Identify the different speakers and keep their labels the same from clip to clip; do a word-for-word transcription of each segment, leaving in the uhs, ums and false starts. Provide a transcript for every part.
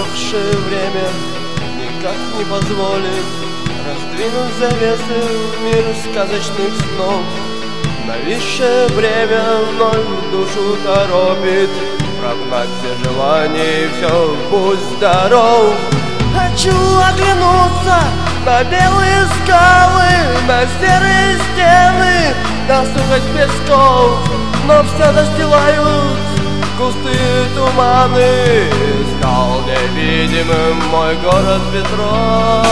Speaker 1: Минувшее время никак не позволит раздвинуть завесы в мир сказочных снов. Нависшее время вновь душу торопит прогнать все желания и все, будь здоров. Хочу оглянуться на белые скалы, на серые стены, на сухость песков, но все застилают густые туманы. Стал невидимым мой город Петров.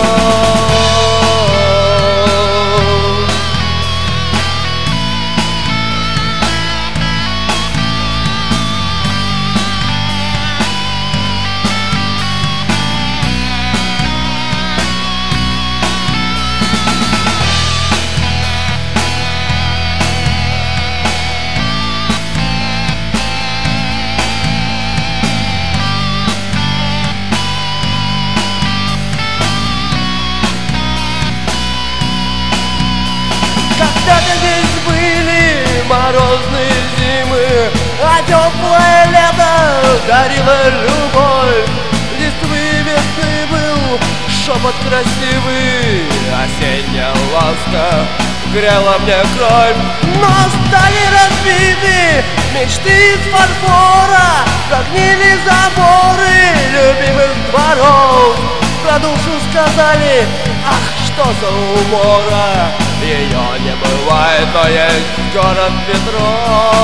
Speaker 1: Когда-то здесь были морозные зимы, а теплое лето дарило любовь. Листвы весны был шепот красивый, осенняя ласка грела мне кровь. Но стали разбиты мечты из фарфора, прогнили заборы любимых дворов. Про душу сказали: ах, что за умора, ее не бывает, но есть город Петров.